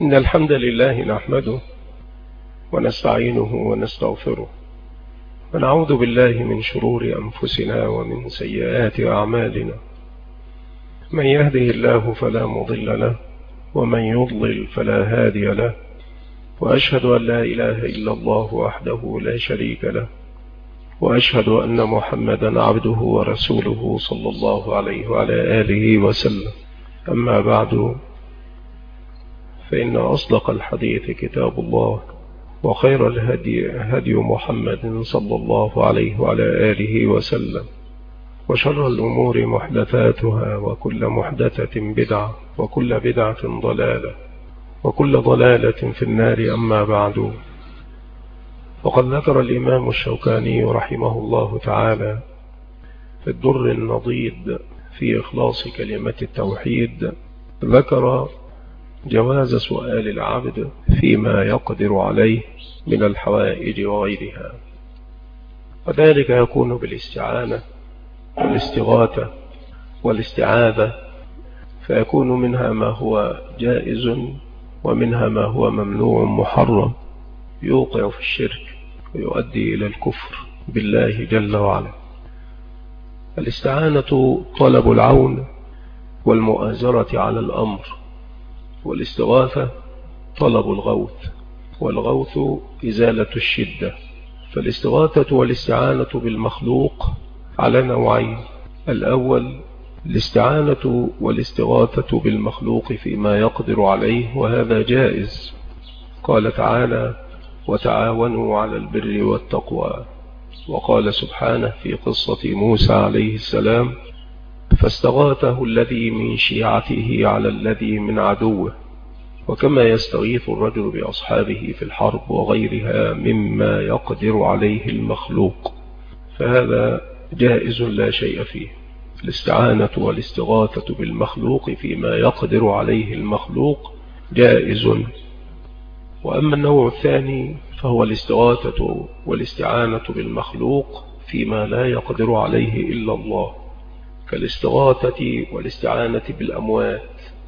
إن الحمد لله نحمده ونستعينه ونستغفره ونعوذ بالله من شرور أنفسنا ومن سيئات أعمالنا. من يهده الله فلا مضل له ومن يضلل فلا هادي له، وأشهد أن لا إله إلا الله وحده لا شريك له، وأشهد أن محمدا عبده ورسوله صلى الله عليه وعلى آله وسلم. أما بعد، فإن أصدق الحديث كتاب الله، وخير الهدي هدي محمد صلى الله عليه وعلى آله وسلم، وشر الأمور محدثاتها، وكل محدثة بدعة، وكل بدعة ضلالة، وكل ضلالة في النار. أما بعد، وقد ذكر الإمام الشوكاني رحمه الله تعالى في الدر النضيد في إخلاص كلمة التوحيد، ذكر جواز سؤال العبد فيما يقدر عليه من الحوائج وغيرها، وذلك يكون بالاستعانة والاستغاثة والاستعاذة، فيكون منها ما هو جائز ومنها ما هو ممنوع محرم يوقع في الشرك ويؤدي إلى الكفر بالله جل وعلا. الاستعانة طلب العون والمؤازرة على الأمر، والاستغاثة طلب الغوث، والغوث إزالة الشدة. فالاستغاثة والاستعانة بالمخلوق على نوعين: الأول الاستعانة والاستغاثة بالمخلوق فيما يقدر عليه، وهذا جائز. قال تعالى: وتعاونوا على البر والتقوى. وقال سبحانه في قصة موسى عليه السلام: فاستغاثه الذي من شيعته على الذي من عدوه. وكما يستغيث الرجل بأصحابه في الحرب وغيرها مما يقدر عليه المخلوق، فهذا جائز لا شيء فيه. الاستعانة والاستغاثة بالمخلوق فيما يقدر عليه المخلوق جائز. وأما النوع الثاني فهو الاستغاثة والاستعانة بالمخلوق فيما لا يقدر عليه إلا الله، كالاستغاثة والاستعانة بالأموات،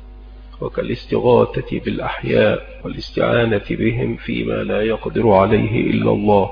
وكالاستغاثة بالأحياء والاستعانة بهم فيما لا يقدر عليه إلا الله،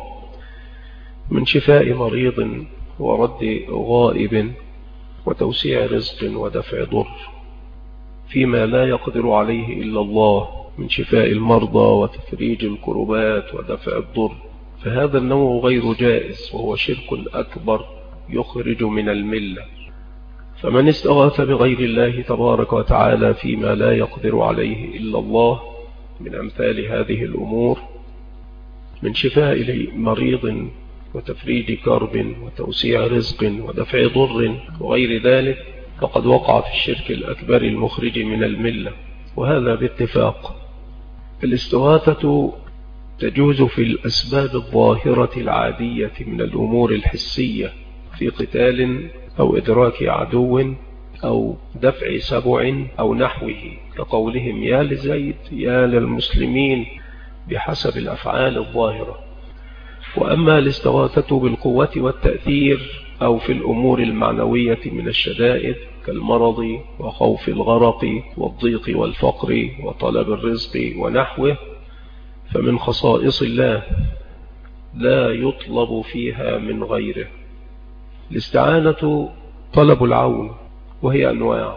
من شفاء مريض ورد غائب وتوسيع رزق ودفع ضر، فيما لا يقدر عليه إلا الله، من شفاء المرضى وتفريج الكربات ودفع الضر. فهذا النوع غير جائز، وهو شرك أكبر يخرج من الملة. فمن استغاث بغير الله تبارك وتعالى فيما لا يقدر عليه إلا الله من أمثال هذه الأمور، من شفاء مريض وتفريج كرب وتوسيع رزق ودفع ضر وغير ذلك، فقد وقع في الشرك الأكبر المخرج من الملة، وهذا باتفاق. الاستغاثة تجوز في الأسباب الظاهرة العادية من الأمور الحسية، في قتال أو إدراك عدو أو دفع سبع أو نحوه، كقولهم يا لزيد يا للمسلمين، بحسب الأفعال الظاهرة. وأما الاستغاثة بالقوة والتأثير أو في الأمور المعنوية من الشدائد كالمرض وخوف الغرق والضيق والفقر وطلب الرزق ونحوه، فمن خصائص الله لا يطلب فيها من غيره. الاستعانة طلب العون، وهي أنواع: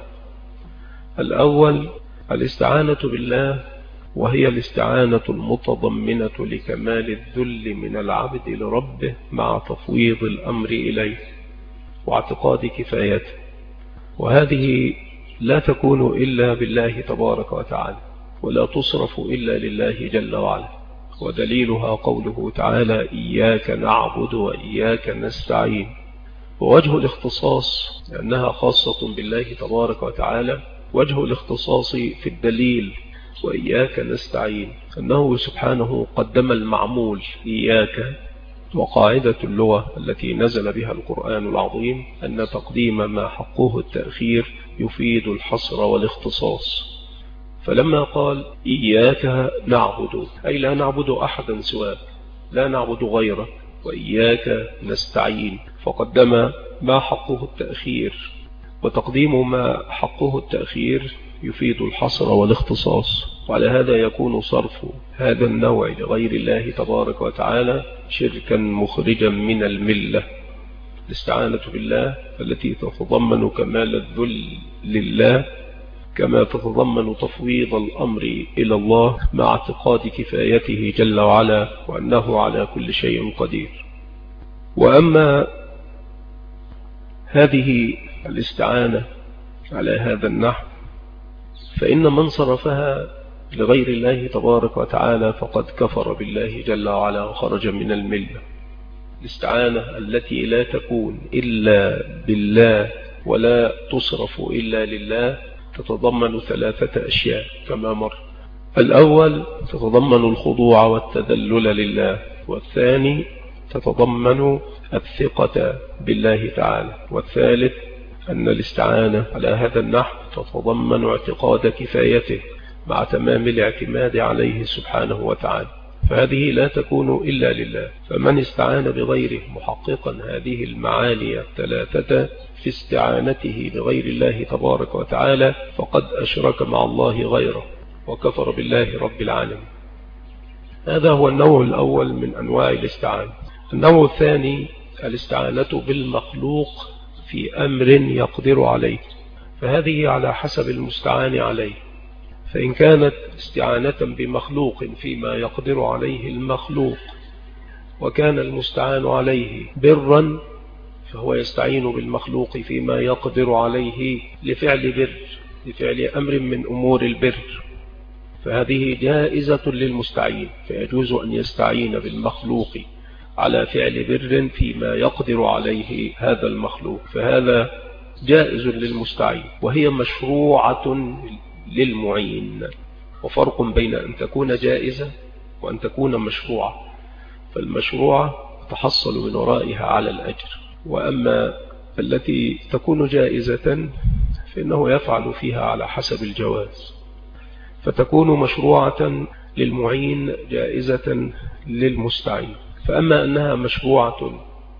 الأول الاستعانة بالله، وهي الاستعانة المتضمنة لكمال الذل من العبد لربه مع تفويض الأمر إليه واعتقاد كفايته، وهذه لا تكون إلا بالله تبارك وتعالى، ولا تصرف إلا لله جل وعلا. ودليلها قوله تعالى: إياك نعبد وإياك نستعين. ووجه الاختصاص لأنها خاصة بالله تبارك وتعالى، وجه الاختصاص في الدليل وإياك نستعين أنه سبحانه قدم المعمول إياك. وقاعدة اللغة التي نزل بها القرآن العظيم أن تقديم ما حقه التأخير يفيد الحصر والاختصاص. فلما قال إياك نعبد، أي لا نعبد أحدا سواك، لا نعبد غيرك، وإياك نستعين، فقدم ما حقه التأخير. وتقديم ما حقه التأخير يفيد الحصر والاختصاص، وعلى هذا يكون صرف هذا النوع لغير الله تبارك وتعالى شركا مخرجا من الملة. الاستعانة بالله التي تتضمن كمال الذل لله، كما تتضمن تفويض الأمر إلى الله مع اعتقاد كفايته جل وعلا وأنه على كل شيء قدير. وأما هذه الاستعانة على هذا النحو فإن من صرفها لغير الله تبارك وتعالى فقد كفر بالله جل وعلا وخرج من الملة. الاستعانة التي لا تكون إلا بالله ولا تصرف إلا لله تتضمن 3 أشياء كما مر. الأول تتضمن الخضوع والتذلل لله، والثاني تتضمن الثقة بالله تعالى، والثالث أن الاستعانة على هذا النحو تتضمن اعتقاد كفايته مع تمام الاعتماد عليه سبحانه وتعالى، فهذه لا تكون إلا لله. فمن استعان بغيره محققا هذه المعاني 3 في استعانته بغير الله تبارك وتعالى فقد أشرك مع الله غيره وكفر بالله رب العالمين. هذا هو النوع الأول من أنواع الاستعانة. النوع الثاني الاستعانة بالمخلوق في أمر يقدر عليه، فهذه على حسب المستعان عليه. فإن كانت استعانة بمخلوق فيما يقدر عليه المخلوق وكان المستعان عليه برا فهو يستعين بالمخلوق فيما يقدر عليه لفعل بر، لفعل أمر من أمور البر، فهذه جائزة للمستعين، فيجوز أن يستعين بالمخلوق على فعل بر فيما يقدر عليه هذا المخلوق، فهذا جائز للمستعين، وهي مشروعة للمعين. وفرق بين أن تكون جائزة وأن تكون مشروعة، فالمشروعة تحصل من ورائها على الأجر، وأما التي تكون جائزة فإنه يفعل فيها على حسب الجواز، فتكون مشروعة للمعين جائزة للمستعين. فأما أنها مشروعة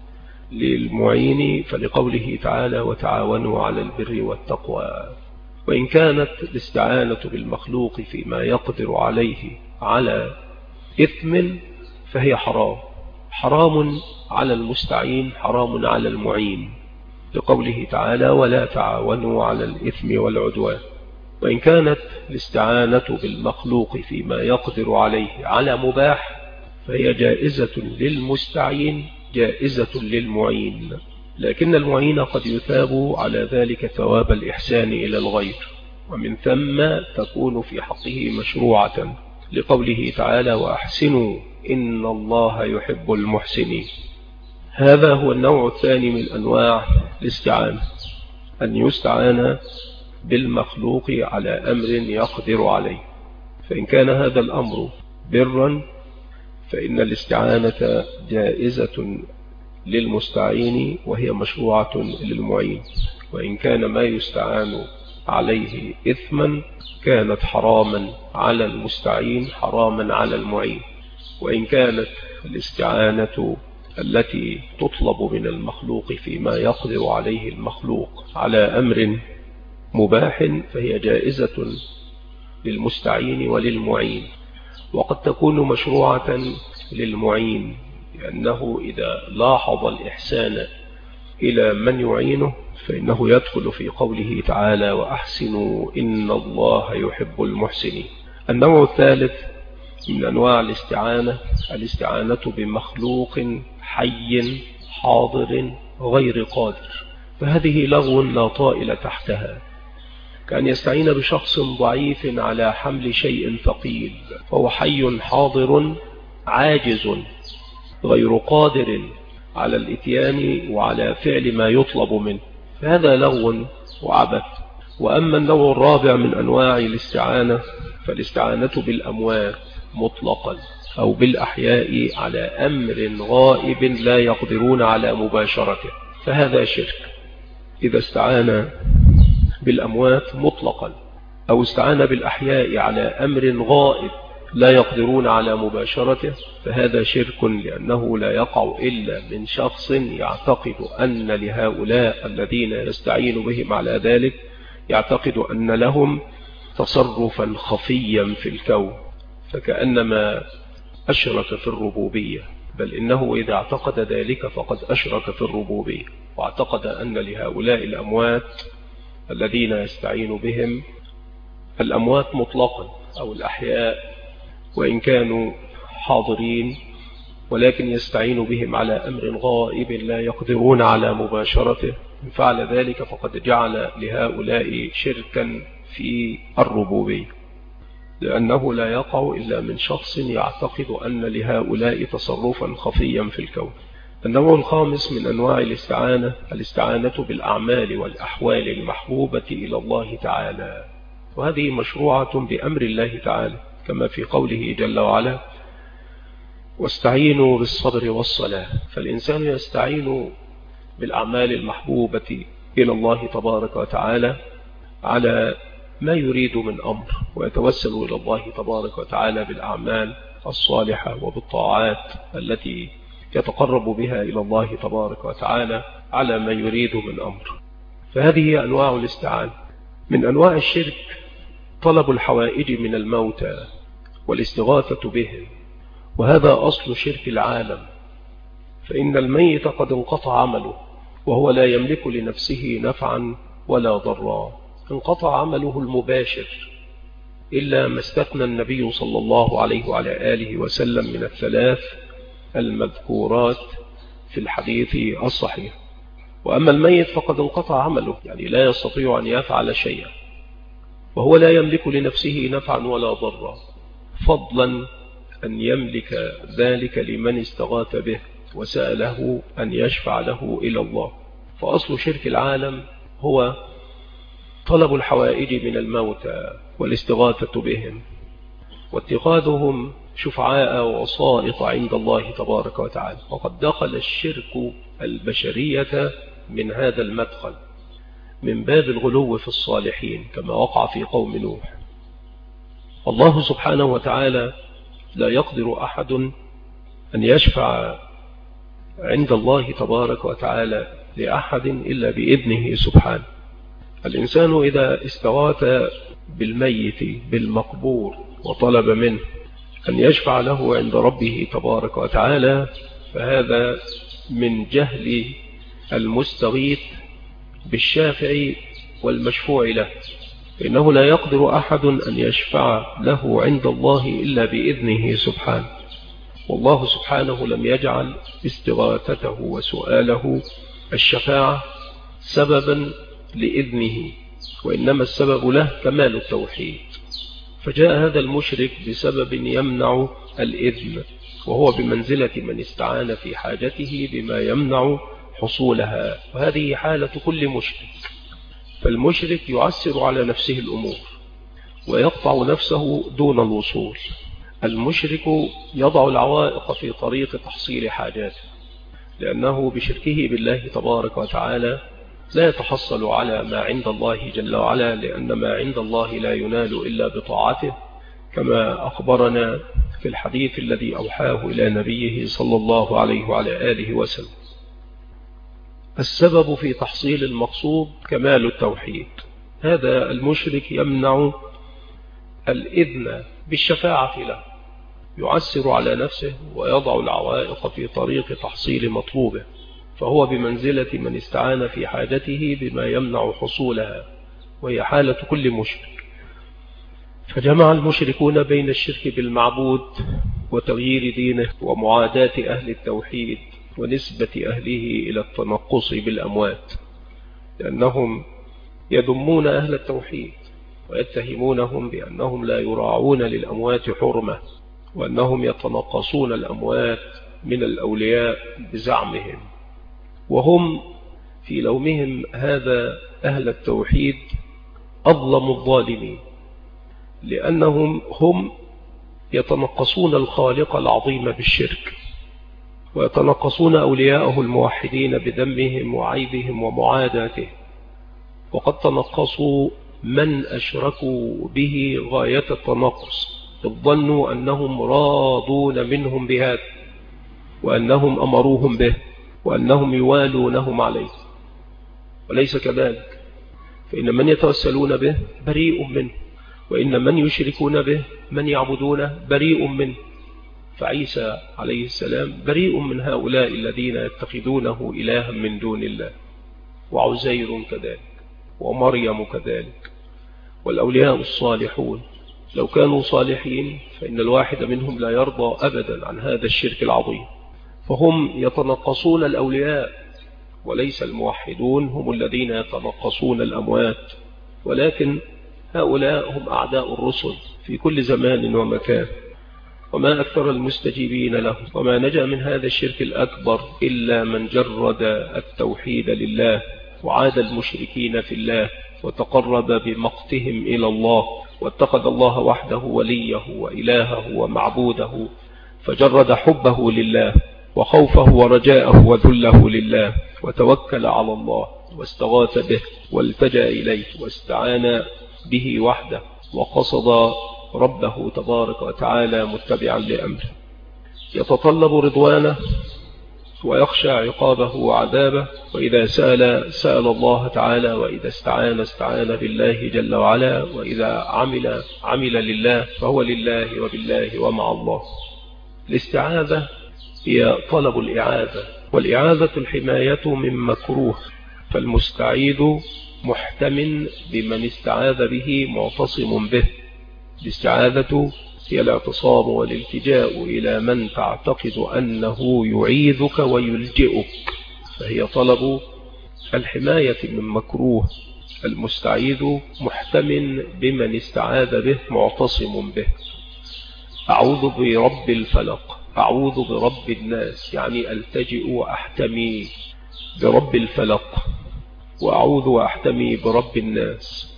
للمعين فلقوله تعالى وتعاونوا على البر والتقوى. وإن كانت الاستعانة بالمخلوق فيما يقدر عليه على إثم فهي حرام على المستعين، حرام على المعين، لقوله تعالى ولا تعاونوا على الإثم والعدوان. وإن كانت الاستعانة بالمخلوق فيما يقدر عليه على مباح فهي جائزة للمستعين جائزة للمعين، لكن المعين قد يثاب على ذلك ثواب الإحسان إلى الغير، ومن ثم تكون في حقه مشروعة، لقوله تعالى وأحسنوا إن الله يحب المحسنين. هذا هو النوع الثاني من أنواع الاستعانة، أن يستعان بالمخلوق على أمر يقدر عليه، فإن كان هذا الأمر برا فإن الاستعانة جائزة للمستعين وهي مشروعة للمعين، وإن كان ما يستعان عليه إثما كانت حراما على المستعين حراما على المعين. وإن كانت الاستعانة التي تطلب من المخلوق فيما يقدر عليه المخلوق على أمر مباح فهي جائزة للمستعين وللمعين، وقد تكون مشروعة للمعين لأنه إذا لاحظ الإحسان إلى من يعينه فإنه يدخل في قوله تعالى وأحسنوا إن الله يحب المحسنين. النوع الثالث من أنواع الاستعانة بمخلوق حي حاضر غير قادر، فهذه لغو لا طائل تحتها، كأن يستعين بشخص ضعيف على حمل شيء ثقيل فهو حي حاضر عاجز غير قادر على الاتيان وعلى فعل ما يطلب منه، فهذا لغو وعبث. وأما النوع الرابع من أنواع الاستعانة فالاستعانة بالأموات مطلقا أو بالأحياء على أمر غائب لا يقدرون على مباشرته، فهذا شرك. إذا استعان بالأموات مطلقا أو استعان بالأحياء على أمر غائب لا يقدرون على مباشرته فهذا شرك، لأنه لا يقع إلا من شخص يعتقد أن لهؤلاء الذين يستعين بهم على ذلك يعتقد أن لهم تصرفا خفيا في الكون، فكأنما أشرك في الربوبية، بل إنه إذا اعتقد ذلك فقد أشرك في الربوبية، واعتقد أن لهؤلاء الأموات الذين يستعين بهم، الأموات مطلقا أو الأحياء وإن كانوا حاضرين، ولكن يستعين بهم على أمر غائب لا يقدرون على مباشرته، إن فعل ذلك فقد جعل لهؤلاء شركا في الربوبية، لأنه لا يقع إلا من شخص يعتقد أن لهؤلاء تصرفا خفيا في الكون. النوع الخامس من أنواع الاستعانة بالأعمال والأحوال المحبوبة إلى الله تعالى، وهذه مشروعة بأمر الله تعالى، كما في قوله جل وعلا: واستعينوا بالصبر والصلاة. فالإنسان يستعين بالأعمال المحبوبة إلى الله تبارك وتعالى على ما يريد من أمر، ويتوسل إلى الله تبارك وتعالى بالأعمال الصالحة وبالطاعات التي يتقرب بها إلى الله تبارك وتعالى على ما يريد من أمر. فهذه أنواع الاستعانة. من أنواع الشرك طلب الحوائج من الموتى والاستغاثة بهم، وهذا أصل شرك العالم، فإن الميت قد انقطع عمله وهو لا يملك لنفسه نفعا ولا ضرا، انقطع عمله المباشر إلا ما استثنى النبي صلى الله عليه وعلى آله وسلم من الثلاث المذكورات في الحديث الصحيح. وأما الميت فقد انقطع عمله، يعني لا يستطيع أن يفعل شيئا، وهو لا يملك لنفسه نفعا ولا ضرا، فضلا أن يملك ذلك لمن استغاث به وسأله أن يشفع له إلى الله. فأصل شرك العالم هو طلب الحوائج من الموتى والاستغاثة بهم واتخاذهم شفعاء ووسائط عند الله تبارك وتعالى. وقد دخل الشرك البشرية من هذا المدخل، من باب الغلو في الصالحين، كما وقع في قوم نوح. الله سبحانه وتعالى لا يقدر أحد أن يشفع عند الله تبارك وتعالى لأحد إلا بإذنه سبحانه. الإنسان إذا استغاث بالميت بالمقبور وطلب منه أن يشفع له عند ربه تبارك وتعالى، فهذا من جهل المستغيث بالشافع والمشفوع له، إنه لا يقدر أحد أن يشفع له عند الله إلا بإذنه سبحانه. والله سبحانه لم يجعل استغاثته وسؤاله الشفاعة سببا لإذنه، وإنما السبب له كمال التوحيد. فجاء هذا المشرك بسبب يمنع الإذن، وهو بمنزلة من استعان في حاجته بما يمنع حصولها، وهذه حالة كل مشرك. فالمشرك يعسر على نفسه الأمور ويقطع نفسه دون الوصول. المشرك يضع العوائق في طريق تحصيل حاجاته، لأنه بشركه بالله تبارك وتعالى لا يتحصل على ما عند الله جل وعلا، لأن ما عند الله لا ينال إلا بطاعته، كما أخبرنا في الحديث الذي أوحاه إلى نبيه صلى الله عليه وعلى آله وسلم. السبب في تحصيل المقصود كمال التوحيد. هذا المشرك يمنع الإذن بالشفاعة له، يعسر على نفسه ويضع العوائق في طريق تحصيل مطلوبه، فهو بمنزلة من استعان في حاجته بما يمنع حصولها، وهي حالة كل مشرك. فجمع المشركون بين الشرك بالمعبود وتغيير دينه ومعاداة أهل التوحيد ونسبة أهله إلى التنقص بالأموات، لأنهم يذمون أهل التوحيد ويتهمونهم بأنهم لا يراعون للأموات حرمة، وأنهم يتنقصون الأموات من الأولياء بزعمهم. وهم في لومهم هذا أهل التوحيد أظلم الظالمين، لأنهم هم يتنقصون الخالق العظيم بالشرك، ويتنقصون أولياءه الموحدين بذمهم وعيبهم ومعاداته، وقد تنقصوا من أشركوا به غاية التنقص، إذ ظنوا أنهم راضون منهم بهذا، وأنهم أمروهم به، وأنهم يوالونهم عليه، وليس كذلك. فإن من يتوسلون به بريء منه، وإن من يشركون به من يعبدونه بريء منه، فعيسى عليه السلام بريء من هؤلاء الذين يتخذونه إلها من دون الله، وعزير كذلك، ومريم كذلك، والأولياء الصالحون لو كانوا صالحين فإن الواحد منهم لا يرضى أبدا عن هذا الشرك العظيم، فهم يتنقصون الأولياء، وليس الموحدون هم الذين يتنقصون الأموات، ولكن هؤلاء هم أعداء الرسل في كل زمان ومكان، وما أكثر المستجيبين له. وما نجا من هذا الشرك الأكبر إلا من جرد التوحيد لله وعاد المشركين في الله وتقرب بمقتهم إلى الله، واتخذ الله وحده وليه وإلهه ومعبوده، فجرد حبه لله وخوفه ورجاءه وذله لله، وتوكل على الله واستغاث به والتجأ إليه واستعان به وحده، وقصد ربه تبارك وتعالى متبعا لأمره، يتطلب رضوانه ويخشى عقابه وعذابه، وإذا سأل الله تعالى، وإذا استعان بالله جل وعلا، وإذا عمل لله فهو لله وبالله ومع الله. الاستعاذة هي طلب الإعاذة، والإعاذة الحماية من مكروه، فالمستعيذ محتم بمن استعاذ به معتصم به. الاستعاذة هي الاعتصام والالتجاء إلى من تعتقد أنه يعيذك ويلجئك، فهي طلب الحماية من مكروه. المستعيذ محتم بمن استعاذ به معتصم به. أعوذ برب الفلق، أعوذ برب الناس، يعني ألتجئ وأحتمي برب الفلق، وأعوذ وأحتمي برب الناس.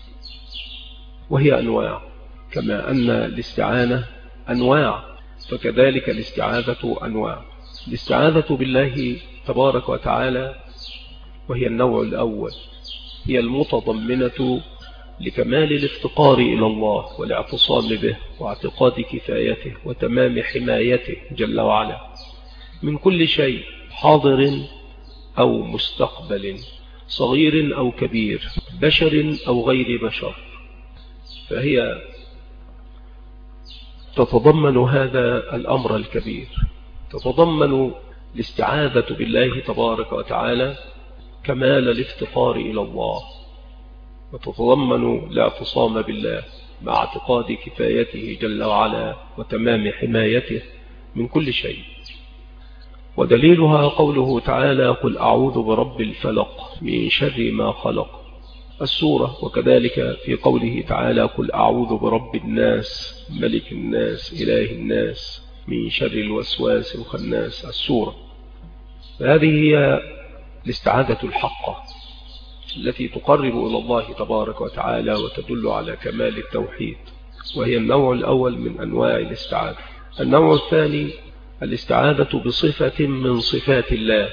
وهي أنواع، كما أن الاستعانة أنواع فكذلك الاستعاذة أنواع. الاستعاذة بالله تبارك وتعالى وهي النوع الأول، هي المتضمنة لكمال الافتقار إلى الله والاعتصام به واعتقاد كفايته وتمام حمايته جل وعلا من كل شيء حاضر أو مستقبل، صغير أو كبير، بشر أو غير بشر. فهي تتضمن هذا الأمر الكبير، تتضمن الاستعاذة بالله تبارك وتعالى كمال الافتقار إلى الله، وتتضمن الاعتصام بالله مع اعتقاد كفايته جل وعلا وتمام حمايته من كل شيء. ودليلها قوله تعالى: قل أعوذ برب الفلق من شر ما خلق، السورة. وكذلك في قوله تعالى: قل أعوذ برب الناس ملك الناس إله الناس من شر الوسواس الخناس، السورة. فهذه هي الاستعاذة الحقة التي تقرب إلى الله تبارك وتعالى وتدل على كمال التوحيد، وهي النوع الأول من أنواع الاستعاذة. النوع الثاني الاستعاذة بصفة من صفات الله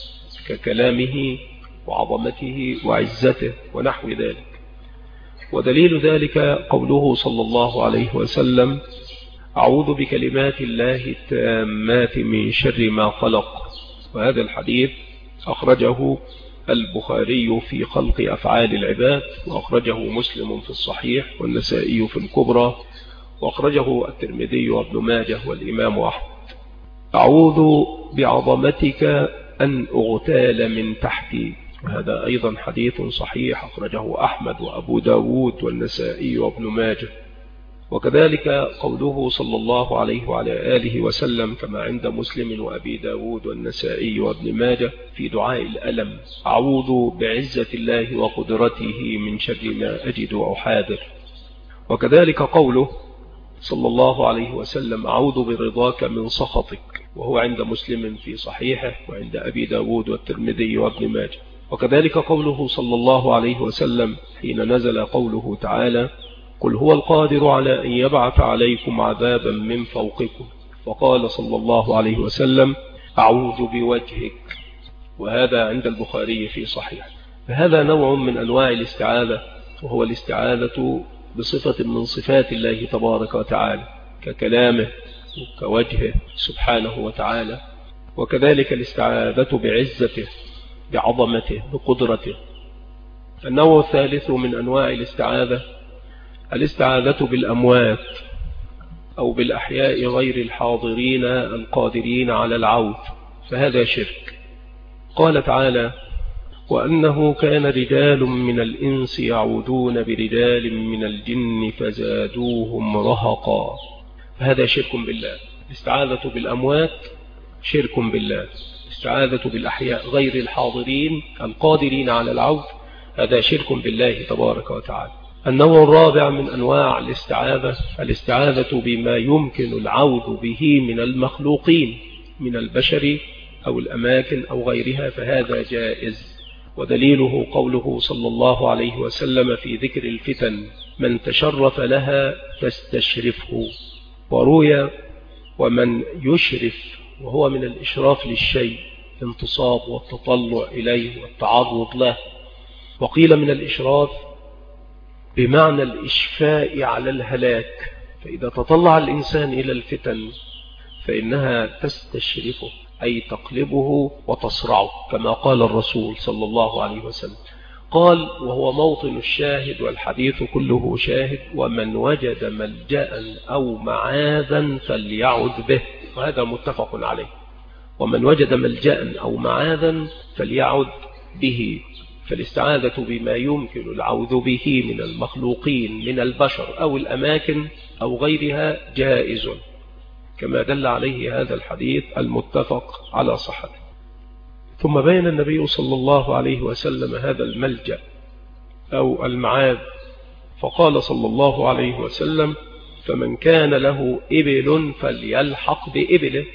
ككلامه وعظمته وعزته ونحو ذلك. ودليل ذلك قوله صلى الله عليه وسلم: أعوذ بكلمات الله التامات من شر ما خلق. وهذا الحديث أخرجه البخاري في خلق أفعال العباد، وأخرجه مسلم في الصحيح، والنسائي في الكبرى، وأخرجه الترمذي وابن ماجه والإمام أحمد. أعوذ بعظمتك أن أغتال من تحتي، وهذا أيضا حديث صحيح أخرجه أحمد وأبو داود والنسائي وابن ماجه. وكذلك قوله صلى الله عليه وعلى آله وسلم كما عند مسلم وأبي داود والنسائي وابن ماجه في دعاء الألم: أعوذ بعزة الله وقدرته من شر ما أجد أو حاذر. وكذلك قوله صلى الله عليه وسلم: أعوذ برضاك من سخطك، وهو عند مسلم في صحيحه وعند أبي داود والترمذي وابن ماجه. وكذلك قوله صلى الله عليه وسلم حين نزل قوله تعالى: قل هو القادر على أن يبعث عليكم عذابا من فوقكم، فقال صلى الله عليه وسلم: أعوذ بوجهك، وهذا عند البخاري في صحيح. فهذا نوع من أنواع الاستعاذة، وهو الاستعاذة بصفة من صفات الله تبارك وتعالى ككلامه وكوجهه سبحانه وتعالى. وكذلك الاستعاذة بعزته بعظمته بقدرته. النوع الثالث من أنواع الاستعاذة الاستعاذة بالأموات أو بالأحياء غير الحاضرين القادرين على العود، فهذا شرك. قال تعالى: وأنه كان رجال من الإنس يعودون برجال من الجن فزادوهم رهقا، فهذا شرك بالله. الاستعاذة بالأموات شرك بالله. الاستعاذة بالأحياء غير الحاضرين القادرين على العود هذا شرك بالله تبارك وتعالى. النوع الرابع من أنواع الاستعاذة بما يمكن العود به من المخلوقين من البشر أو الأماكن أو غيرها، فهذا جائز. ودليله قوله صلى الله عليه وسلم في ذكر الفتن: من تشرف لها فاستشرفه. وروي: ومن يشرف، وهو من الإشراف للشيء، الانتصاب والتطلع إليه والتعرض له. وقيل من الإشراف بمعنى الإشفاء على الهلاك، فإذا تطلع الإنسان إلى الفتن فإنها تستشرفه، أي تقلبه وتصرعه، كما قال الرسول صلى الله عليه وسلم. قال: وهو موطن الشاهد، والحديث كله شاهد: ومن وجد ملجأ أو معاذا فليعذ به، وهذا متفق عليه. ومن وجد ملجأ أو معاذا فليعذ به. فالاستعاذة بما يمكن العوذ به من المخلوقين من البشر أو الأماكن أو غيرها جائز، كما دل عليه هذا الحديث المتفق على صحته. ثم بين النبي صلى الله عليه وسلم هذا الملجأ أو المعاذ، فقال صلى الله عليه وسلم: فمن كان له إبل فليلحق بإبله.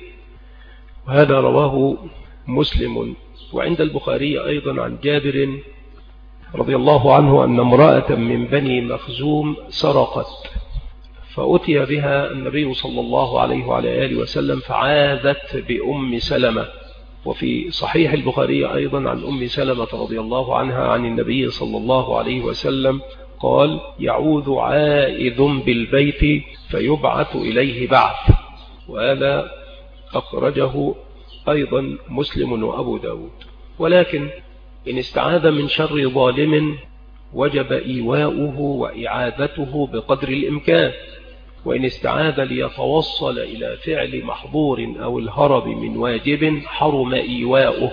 وهذا رواه مسلم. وعند البخاري أيضا عن جابر رضي الله عنه أن امرأة من بني مخزوم سرقت، فأتي بها النبي صلى الله عليه وعلى آله وسلم فعاذت بأم سلمة. وفي صحيح البخاري أيضا عن أم سلمة رضي الله عنها عن النبي صلى الله عليه وسلم قال: يعوذ عائذ بالبيت فيبعث إليه بعث. وهذا أخرجه أيضا مسلم وأبو داود. ولكن إن استعاذ من شر ظالم وجب إيواؤه وإعادته بقدر الإمكان. وإن استعاذ ليتوصل إلى فعل محظور أو الهرب من واجب حرم إيواؤه،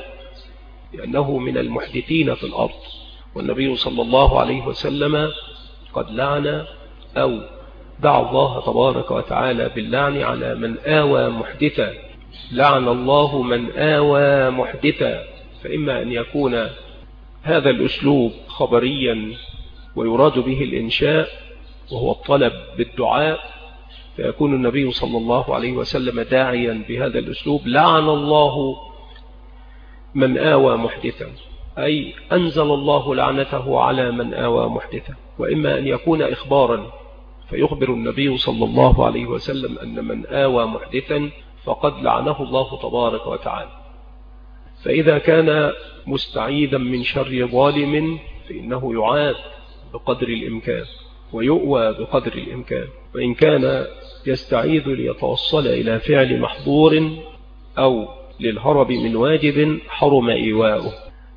لأنه من المحدثين في الأرض. والنبي صلى الله عليه وسلم قد لعن أو دعا الله تبارك وتعالى باللعن على من آوى محدثا. لعن الله من آوى محدثا. فإما أن يكون هذا الأسلوب خبريا ويراد به الإنشاء وهو الطلب بالدعاء، فيكون النبي صلى الله عليه وسلم داعيا بهذا الأسلوب: لعن الله من آوى محدثا، أي أنزل الله لعنته على من آوى محدثا. وإما أن يكون إخبارا، فيخبر النبي صلى الله عليه وسلم أن من آوى محدثا فقد لعنه الله تبارك وتعالى. فإذا كان مستعيذا من شر ظالم فإنه يعاد بقدر الإمكان ويؤوى بقدر الإمكان. وإن كان يستعيذ ليتوصل إلى فعل محظور أو للهرب من واجب حرم إيواؤه.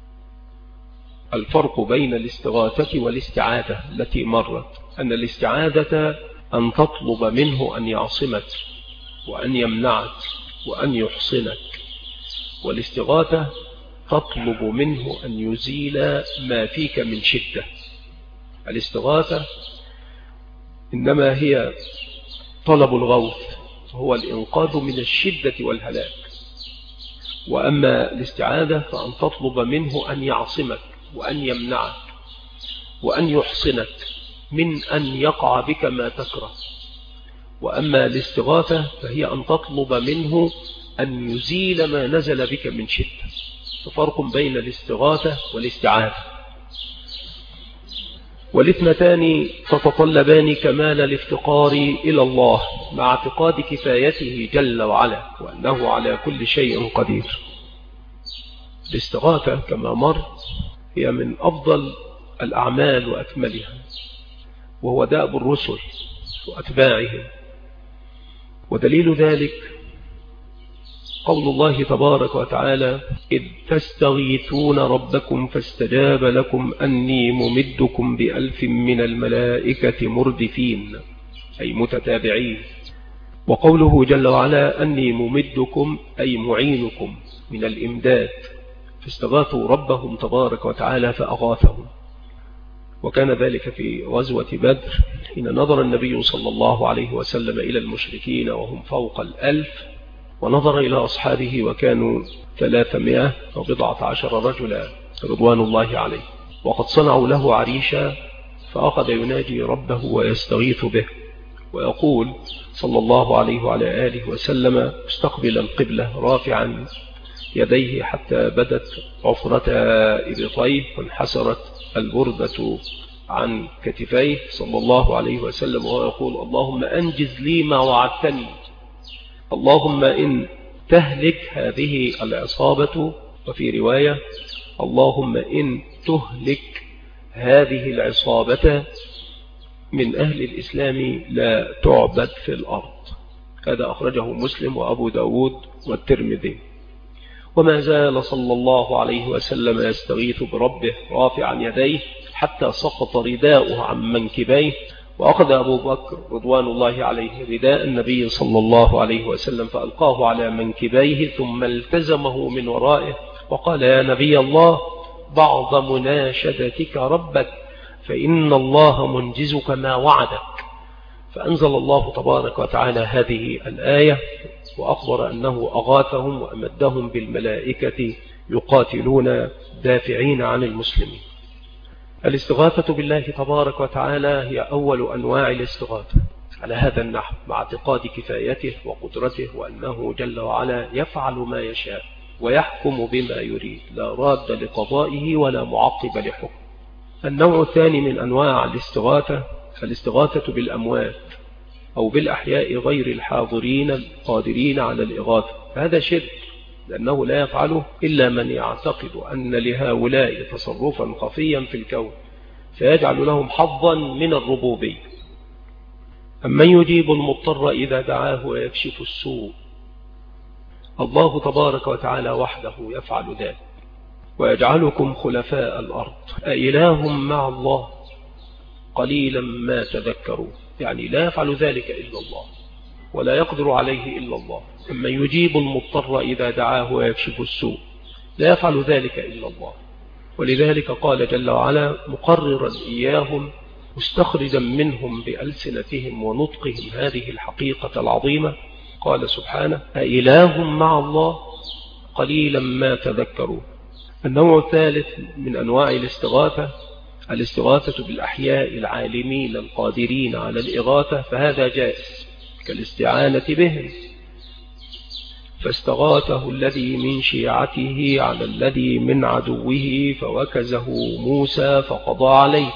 الفرق بين الاستغاثة والاستعاذة التي مرت أن الاستعاذة أن تطلب منه أن يعصمك وأن يمنعك وأن يحصنك، والاستغاثة تطلب منه أن يزيل ما فيك من شدة. الاستغاثة إنما هي طلب الغوث، هو الإنقاذ من الشدة والهلاك. وأما الاستعاذة فأن تطلب منه أن يعصمك وأن يمنعك وأن يحصنك من أن يقع بك ما تكره. وأما الاستغاثة فهي أن تطلب منه أن يزيل ما نزل بك من شدة. ففرق بين الاستغاثة والاستعاذة، والاثنتان تتطلبان كمال الافتقار إلى الله مع اعتقاد كفايته جل وعلا وأنه على كل شيء قدير. الاستغاثة كما مر هي من أفضل الأعمال وأكملها، وهو دأب الرسل وأتباعهم. ودليل ذلك قول الله تبارك وتعالى: إذ تستغيثون ربكم فاستجاب لكم أني ممدكم ب1000 من الملائكة مردفين، أي متتابعين. وقوله جل وعلا: أني ممدكم أي معينكم من الإمداد، فاستغاثوا ربهم تبارك وتعالى فأغاثهم. وكان ذلك في غزوة بدر حين نظر النبي صلى الله عليه وسلم إلى المشركين وهم فوق 1000، ونظر إلى أصحابه وكانوا 310 رجلا رضوان الله عليه، وقد صنعوا له عريشا، فأخذ يناجي ربه ويستغيث به، ويقول صلى الله عليه وعلى آله وسلم مستقبل القبلة رافعا يديه حتى بدت عفرة إبطيه وانحسرت البردة عن كتفيه صلى الله عليه وسلم، ويقول: اللهم أنجز لي ما وعدتني، اللهم إن تهلك هذه العصابة، وفي رواية: اللهم إن تهلك هذه العصابة من أهل الإسلام لا تعبد في الأرض. هذا أخرجه مسلم وأبو داود والترمذي. وما زال صلى الله عليه وسلم يستغيث بربه رافعا يديه حتى سقط رداؤه عن منكبيه، وأخذ أبو بكر رضوان الله عليه رداء النبي صلى الله عليه وسلم فألقاه على منكبيه، ثم التزمه من ورائه وقال: يا نبي الله، بعض مناشدتك ربك، فإن الله منجزك ما وعدك. فأنزل الله تبارك وتعالى هذه الآية، وأخبر أنه أغاثهم وأمدهم بالملائكة يقاتلون دافعين عن المسلمين. الاستغاثة بالله تبارك وتعالى هي أول أنواع الاستغاثة على هذا النحو، مع اعتقاد كفايته وقدرته، وأنه جل وعلا يفعل ما يشاء ويحكم بما يريد، لا راد لقضائه ولا معقب لحكم. النوع الثاني من أنواع الاستغاثة بالأموات أو بالأحياء غير الحاضرين القادرين على الإغاثة. هذا شرك، لأنه لا يفعله إلا من يعتقد أن لهؤلاء تصرفا خفيا في الكون فيجعل لهم حظا من الربوبية. أمن يجيب المضطر إذا دعاه ويكشف السوء، الله تبارك وتعالى وحده يفعل ذلك. ويجعلكم خلفاء الأرض أإله مع الله قليلا ما تذكرون، يعني لا يفعل ذلك إلا الله ولا يقدر عليه إلا الله. أما يجيب المضطر إذا دعاه ويكشف السوء، لا يفعل ذلك إلا الله. ولذلك قال جل وعلا مقررا إياهم مستخرجا منهم بألسنتهم ونطقهم هذه الحقيقة العظيمة، قال سبحانه: أإله مع الله قليلا ما تذكرون. النوع الثالث من أنواع الاستغاثة بالأحياء العالمين القادرين على الإغاثة، فهذا جائز كالاستعانة بهم. فاستغاثه الذي من شيعته على الذي من عدوه فوكزه موسى فقضى عليه.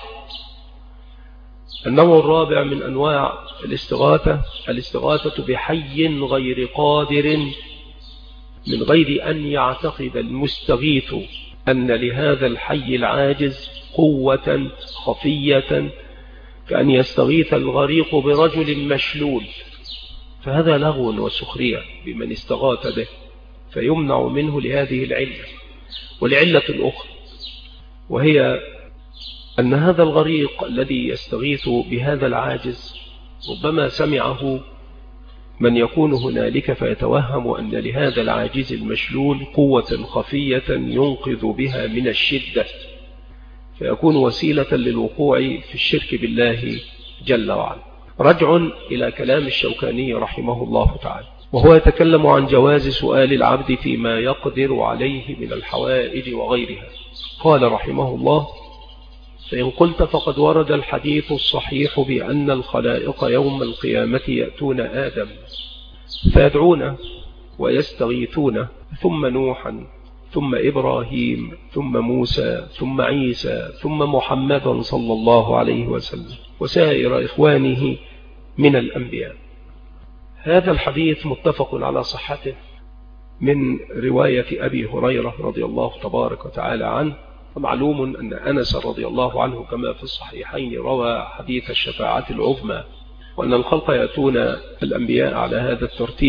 النوع الرابع من أنواع الاستغاثة بحي غير قادر، من غير أن يعتقد المستغيث أن لهذا الحي العاجز قوة خفية، كأن يستغيث الغريق برجل مشلول، فهذا لغو وسخرية بمن استغاث به، فيمنع منه لهذه العلة. ولعلة أخرى، وهي أن هذا الغريق الذي يستغيث بهذا العاجز ربما سمعه من يكون هنالك فيتوهم أن لهذا العاجز المشلول قوة خفية ينقذ بها من الشدة، فيكون وسيلة للوقوع في الشرك بالله جل وعلا. رجع إلى كلام الشوكاني رحمه الله تعالى، وهو يتكلم عن جواز سؤال العبد فيما يقدر عليه من الحوائج وغيرها. قال رحمه الله: فإن قلت فقد ورد الحديث الصحيح بأن الخلائق يوم القيامة يأتون آدم فيدعونه ويستغيثونه، ثم نوحا، ثم إبراهيم، ثم موسى، ثم عيسى، ثم محمد صلى الله عليه وسلم وسائر إخوانه من الأنبياء. هذا الحديث متفق على صحته من رواية أبي هريرة رضي الله تبارك وتعالى عنه. ومعلوم أن أنس رضي الله عنه كما في الصحيحين روى حديث الشفاعة العظمى، وأن الخلق يأتون الأنبياء على هذا الترتيب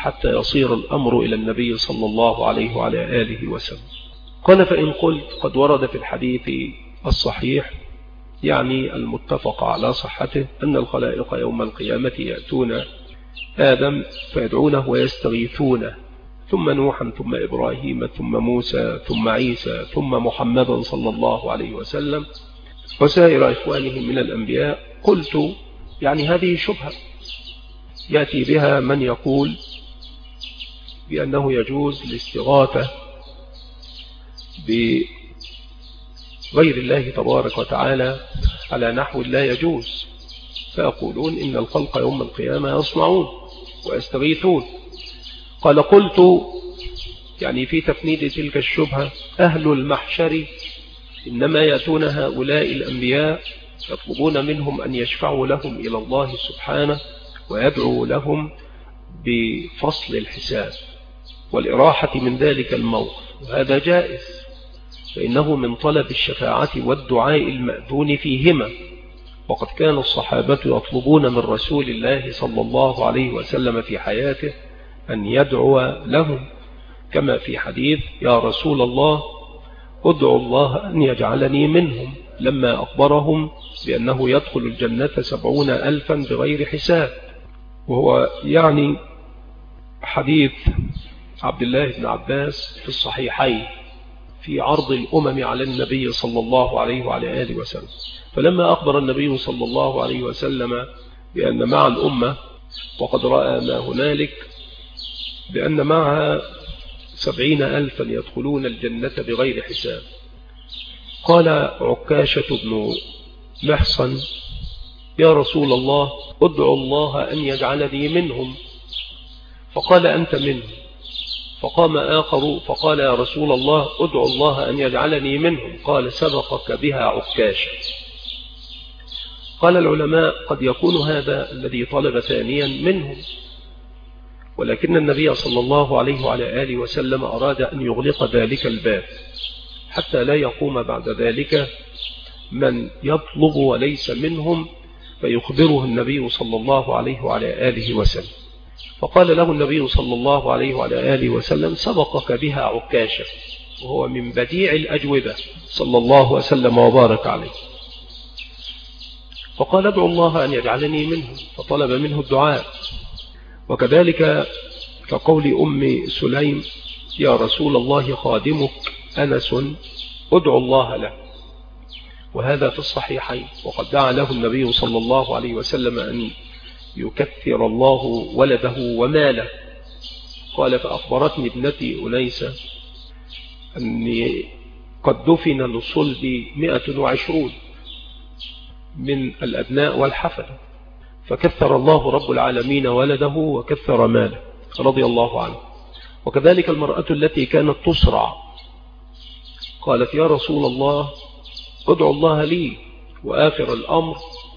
حتى يصير الأمر إلى النبي صلى الله عليه وعلى آله وسلم. قال فإن قلت قد ورد في الحديث الصحيح يعني المتفق على صحته أن الخلائق يوم القيامة يأتون آدم فيدعونه ويستغيثونه، ثم نوحا ثم إبراهيم ثم موسى ثم عيسى ثم محمدا صلى الله عليه وسلم وسائر إخوانهم من الأنبياء. قلت يعني هذه شبهة يأتي بها من يقول بأنه يجوز الاستغاثة بغير الله تبارك وتعالى على نحو لا يجوز، فيقولون إن الخلق يوم القيامة يصنعون ويستغيثون. قال قلت يعني في تفنيد تلك الشبهة أهل المحشر إنما يأتون هؤلاء الأنبياء يطلبون منهم أن يشفعوا لهم إلى الله سبحانه ويدعوا لهم بفصل الحساب والإراحة من ذلك الموقف، وهذا جائز فإنه من طلب الشفاعة والدعاء المأذون فيهما. وقد كان الصحابة يطلبون من رسول الله صلى الله عليه وسلم في حياته أن يدعو لهم، كما في حديث يا رسول الله ادعو الله أن يجعلني منهم، لما أخبرهم بأنه يدخل الجنة 70,000 بغير حساب. وهو يعني حديث عبد الله بن عباس في الصحيحين في عرض الأمم على النبي صلى الله عليه وعلى آله وسلم. فلما أخبر النبي صلى الله عليه وسلم بأن مع الأمة وقد رأى ما هنالك بأن معها 70,000 يدخلون الجنة بغير حساب، قال عكاشة بن محصن يا رسول الله ادعو الله أن يجعلني منهم، فقال أنت منهم. فقام آخر فقال يا رسول الله ادعو الله أن يجعلني منهم، قال سبقك بها عكاشة. قال العلماء قد يكون هذا الذي طلب ثانيا منهم، ولكن النبي صلى الله عليه وعلى آله وسلم أراد أن يغلق ذلك الباب حتى لا يقوم بعد ذلك من يطلب وليس منهم فيخبره النبي صلى الله عليه وعلى آله وسلم. فقال له النبي صلى الله عليه وعلى آله وسلم سبقك بها عكاشة، وهو من بديع الأجوبة صلى الله وسلم وبارك عليه. فقال ادعو الله أن يجعلني منهم، فطلب منه الدعاء. وكذلك كقول أم سليم يا رسول الله خادمك أنس ادعو الله له، وهذا في الصحيحين. وقد دعا له النبي صلى الله عليه وسلم أن يكثر الله ولده وماله. قال فأخبرتني ابنتي أنيسة أني قد دفن لصلب 120 من الأبناء والحفدة، فكثر الله رب العالمين ولده وكثر ماله رضي الله عنه. وكذلك المرأة التي كانت تصرع قالت يا رسول الله ادعو الله لي، وآخر الأمر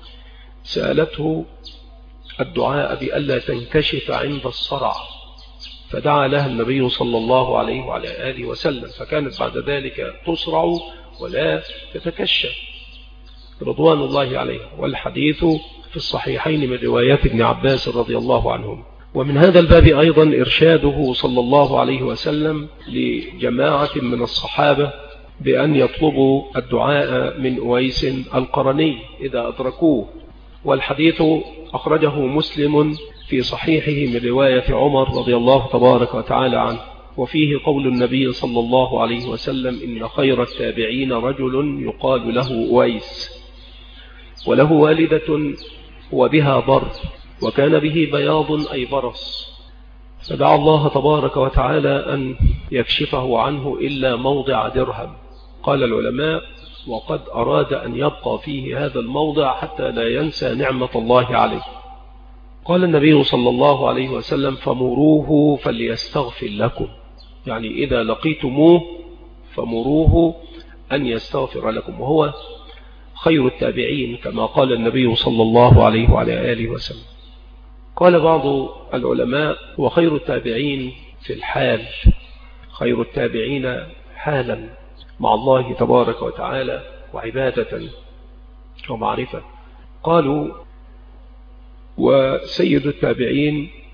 سألته الدعاء بألا تنكشف عند الصرع، فدعا لها النبي صلى الله عليه وعلى آله وسلم، فكانت بعد ذلك تصرع ولا تتكشف رضوان الله عليها. والحديث في الصحيحين من روايات ابن عباس رضي الله عنهم. ومن هذا الباب أيضا إرشاده صلى الله عليه وسلم لجماعة من الصحابة بأن يطلبوا الدعاء من أويس القرني إذا أدركوه. والحديث أخرجه مسلم في صحيحه من رواية عمر رضي الله تبارك وتعالى عنه، وفيه قول النبي صلى الله عليه وسلم إن خير التابعين رجل يقال له أويس، وله والدة وبها ضر، وكان به بياض أي برص، فدعا الله تبارك وتعالى أن يكشفه عنه إلا موضع درهم. قال العلماء وقد أراد أن يبقى فيه هذا الموضع حتى لا ينسى نعمة الله عليه. قال النبي صلى الله عليه وسلم فمروه فليستغفر لكم، يعني إذا لقيتموه فمروه أن يستغفر لكم، وهو خير التابعين كما قال النبي صلى الله عليه وعلى آله وسلم. قال بعض العلماء وخير التابعين في الحال، خير التابعين حالا مع الله تبارك وتعالى وعبادة ومعرفة. قالوا وسيد التابعين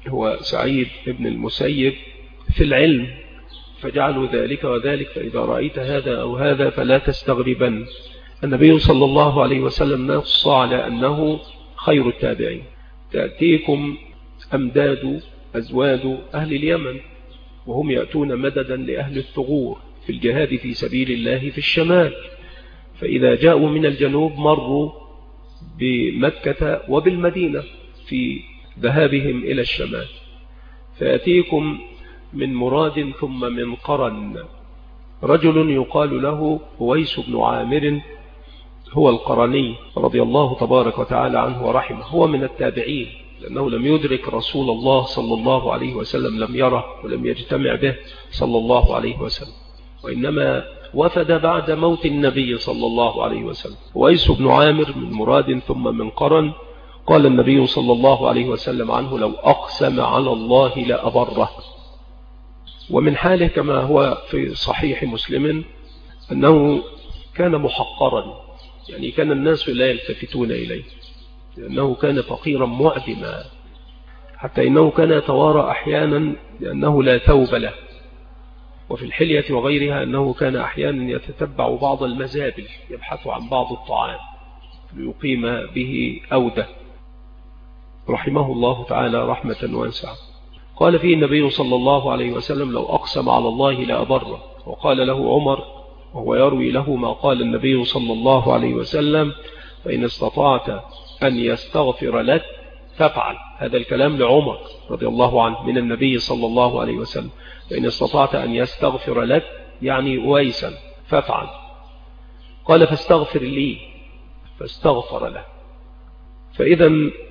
هو سعيد بن المسيب في العلم، فجعلوا ذلك وذلك، فإذا رأيت هذا أو هذا فلا تستغربن. النبي صلى الله عليه وسلم نص على أنه خير التابعين. تأتيكم أمداد أزواد أهل اليمن وهم يأتون مددا لأهل الثغور في الجهاد في سبيل الله في الشمال، فإذا جاءوا من الجنوب مروا بمكة وبالمدينة في ذهابهم إلى الشمال. فيأتيكم من مراد ثم من قرن رجل يقال له أويس بن عامر، هو القرني رضي الله تبارك وتعالى عنه ورحمه، هو من التابعين لأنه لم يدرك رسول الله صلى الله عليه وسلم، لم يره ولم يجتمع به صلى الله عليه وسلم، وإنما وفد بعد موت النبي صلى الله عليه وسلم. أويس بن عامر من مراد ثم من قرن. قال النبي صلى الله عليه وسلم عنه: لو أقسم على الله لأبره. ومن حاله كما هو في صحيح مسلم أنه كان محقرا، يعني كان الناس لا يلتفتون إليه لأنه كان فقيرا معدما، حتى إنه كان يتوارى أحيانا لأنه لا ثوب له. وفي الحلية وغيرها أنه كان أحيانا يتتبع بعض المزابل يبحث عن بعض الطعام ليقيم به أوده، رحمه الله تعالى رحمة واسعة. قال فيه النبي صلى الله عليه وسلم: لو أقسم على الله لأبره. وقال له عمر وهو يروي له ما قال النبي صلى الله عليه وسلم: فإن استطعت أن يستغفر لك فافعل. هذا الكلام لعمر رضي الله عنه من النبي صلى الله عليه وسلم: فإن استطعت أن يستغفر لك يعني أويسا فافعل. قال: فاستغفر لي، فاستغفر له. فإذا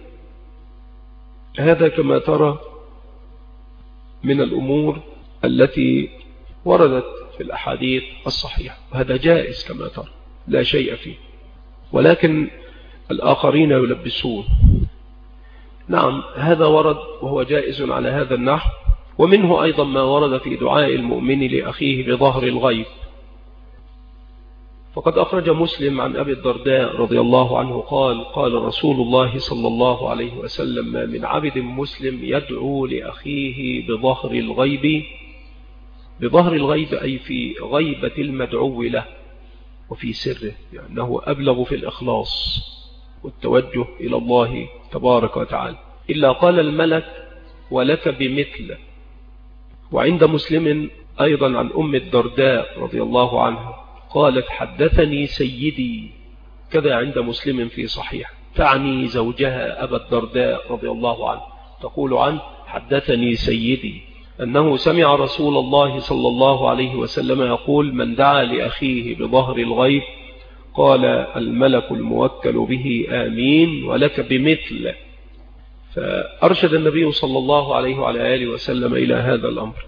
هذا كما ترى من الأمور التي وردت في الأحاديث الصحيحة، وهذا جائز كما ترى لا شيء فيه، ولكن الآخرين يلبسون. نعم هذا ورد وهو جائز على هذا النحو. ومنه أيضا ما ورد في دعاء المؤمن لأخيه بظهر الغيب. فقد أخرج مسلم عن أبي الدرداء رضي الله عنه قال: قال رسول الله صلى الله عليه وسلم: ما من عبد مسلم يدعو لأخيه بظهر الغيب. بظهر الغيب أي في غيبة المدعو له وفي سره، لأنه أبلغ في الإخلاص والتوجه إلى الله تبارك وتعالى، إلا قال الملك: ولك بمثل. وعند مسلم أيضا عن أم الدرداء رضي الله عنها قالت: حدثني سيدي، كذا عند مسلم في صحيح، تعني زوجها أبا الدرداء رضي الله عنه، تقول عنه: حدثني سيدي أنه سمع رسول الله صلى الله عليه وسلم يقول: من دعا لأخيه بظهر الغيب قال الملك الموكل به آمين ولك بمثل. فأرشد النبي صلى الله عليه وعلى آله وسلم إلى هذا الأمر.